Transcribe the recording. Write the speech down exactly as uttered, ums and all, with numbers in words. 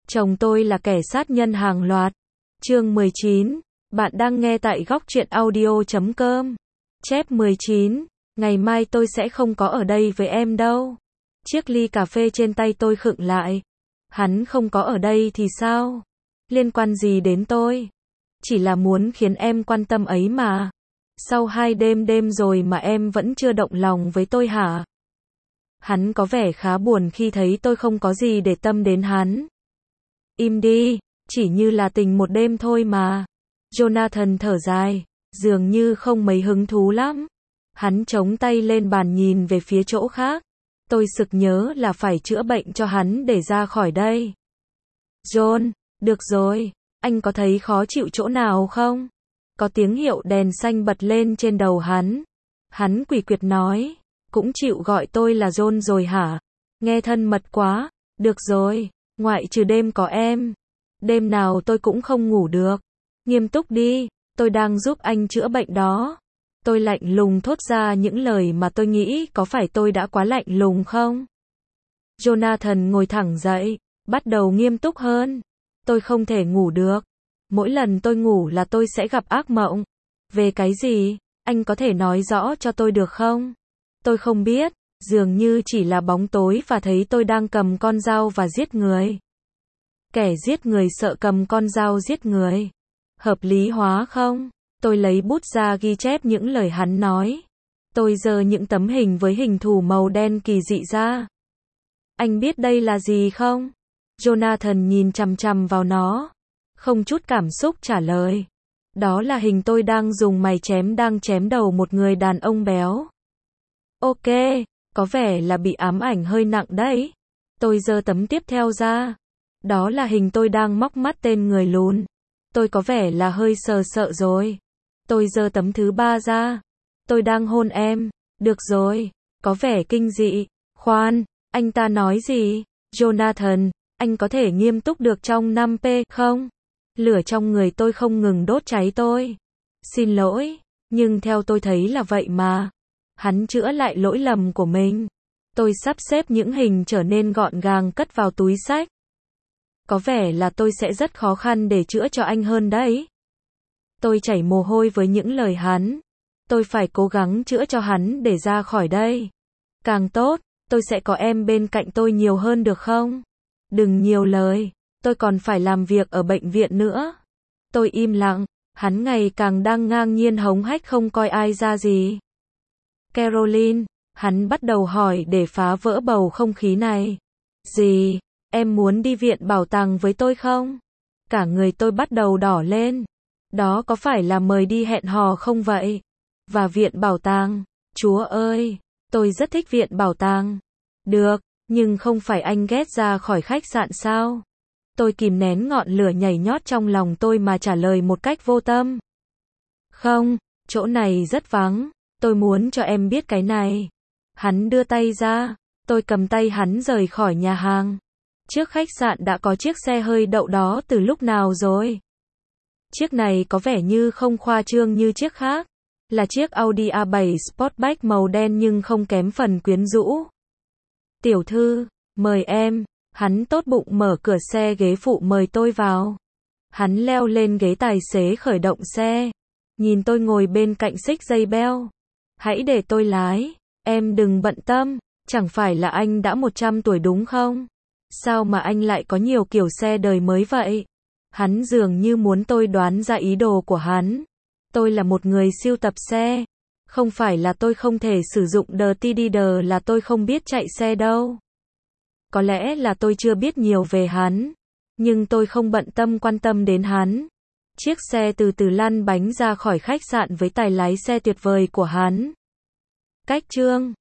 Chồng tôi là kẻ sát nhân hàng loạt. Chương mười chín. Bạn đang nghe tại góc truyện audio chấm com. Chép mười chín. Ngày mai tôi sẽ không có ở đây với em đâu. Chiếc ly cà phê trên tay tôi khựng lại. Hắn không có ở đây thì sao? Liên quan gì đến tôi? Chỉ là muốn khiến em quan tâm ấy mà. Sau hai đêm đêm rồi mà em vẫn chưa động lòng với tôi hả? Hắn có vẻ khá buồn khi thấy tôi không có gì để tâm đến hắn. Im đi, chỉ như là tình một đêm thôi mà. Jonathan thở dài, dường như không mấy hứng thú lắm. Hắn chống tay lên bàn nhìn về phía chỗ khác. Tôi sực nhớ là phải chữa bệnh cho hắn để ra khỏi đây. John, được rồi, anh có thấy khó chịu chỗ nào không? Có tiếng hiệu đèn xanh bật lên trên đầu hắn. Hắn quỷ quyệt nói, cũng chịu gọi tôi là John rồi hả? Nghe thân mật quá, được rồi, ngoại trừ đêm có em. Đêm nào tôi cũng không ngủ được. Nghiêm túc đi, tôi đang giúp anh chữa bệnh đó. Tôi lạnh lùng thốt ra những lời mà tôi nghĩ có phải tôi đã quá lạnh lùng không? Jonathan ngồi thẳng dậy, bắt đầu nghiêm túc hơn. Tôi không thể ngủ được. Mỗi lần tôi ngủ là tôi sẽ gặp ác mộng. Về cái gì? Anh có thể nói rõ cho tôi được không? Tôi không biết, dường như chỉ là bóng tối và thấy tôi đang cầm con dao và giết người. Kẻ giết người sợ cầm con dao giết người. Hợp lý hóa không? Tôi lấy bút ra ghi chép những lời hắn nói. Tôi giơ những tấm hình với hình thù màu đen kỳ dị ra. Anh biết đây là gì không? Jonathan nhìn chằm chằm vào nó. Không chút cảm xúc trả lời. Đó là hình tôi đang dùng mày chém đang chém đầu một người đàn ông béo. Ok, có vẻ là bị ám ảnh hơi nặng đấy. Tôi giơ tấm tiếp theo ra. Đó là hình tôi đang móc mắt tên người lùn. Tôi có vẻ là hơi sờ sợ rồi. Tôi giơ tấm thứ ba ra. Tôi đang hôn em. Được rồi, có vẻ kinh dị. Khoan, anh ta nói gì? Jonathan, anh có thể nghiêm túc được trong năm phút không? Lửa trong người tôi không ngừng đốt cháy tôi. Xin lỗi, nhưng theo tôi thấy là vậy mà. Hắn chữa lại lỗi lầm của mình. Tôi sắp xếp những hình trở nên gọn gàng cất vào túi xách. Có vẻ là tôi sẽ rất khó khăn để chữa cho anh hơn đấy. Tôi chảy mồ hôi với những lời hắn. Tôi phải cố gắng chữa cho hắn để ra khỏi đây. Càng tốt, tôi sẽ có em bên cạnh tôi nhiều hơn được không? Đừng nhiều lời, tôi còn phải làm việc ở bệnh viện nữa. Tôi im lặng, hắn ngày càng đang ngang nhiên hống hách không coi ai ra gì. Caroline, hắn bắt đầu hỏi để phá vỡ bầu không khí này. Gì? Em muốn đi viện bảo tàng với tôi không? Cả người tôi bắt đầu đỏ lên. Đó có phải là mời đi hẹn hò không vậy? Và viện bảo tàng? Chúa ơi, tôi rất thích viện bảo tàng. Được, nhưng không phải anh ghét ra khỏi khách sạn sao? Tôi kìm nén ngọn lửa nhảy nhót trong lòng tôi mà trả lời một cách vô tâm. Không, chỗ này rất vắng. Tôi muốn cho em biết cái này. Hắn đưa tay ra. Tôi cầm tay hắn rời khỏi nhà hàng. Trước khách sạn đã có chiếc xe hơi đậu đó từ lúc nào rồi? Chiếc này có vẻ như không khoa trương như chiếc khác. Là chiếc Audi a bảy Sportback màu đen nhưng không kém phần quyến rũ. Tiểu thư, mời em. Hắn tốt bụng mở cửa xe ghế phụ mời tôi vào. Hắn leo lên ghế tài xế khởi động xe. Nhìn tôi ngồi bên cạnh xích dây beo. Hãy để tôi lái. Em đừng bận tâm. Chẳng phải là anh đã một trăm tuổi đúng không? Sao mà anh lại có nhiều kiểu xe đời mới vậy? Hắn dường như muốn tôi đoán ra ý đồ của hắn. Tôi là một người sưu tập xe. Không phải là tôi không thể sử dụng Dirty Dealer, là tôi không biết chạy xe đâu. Có lẽ là tôi chưa biết nhiều về hắn. Nhưng tôi không bận tâm quan tâm đến hắn. Chiếc xe từ từ lăn bánh ra khỏi khách sạn với tài lái xe tuyệt vời của hắn. Cách chương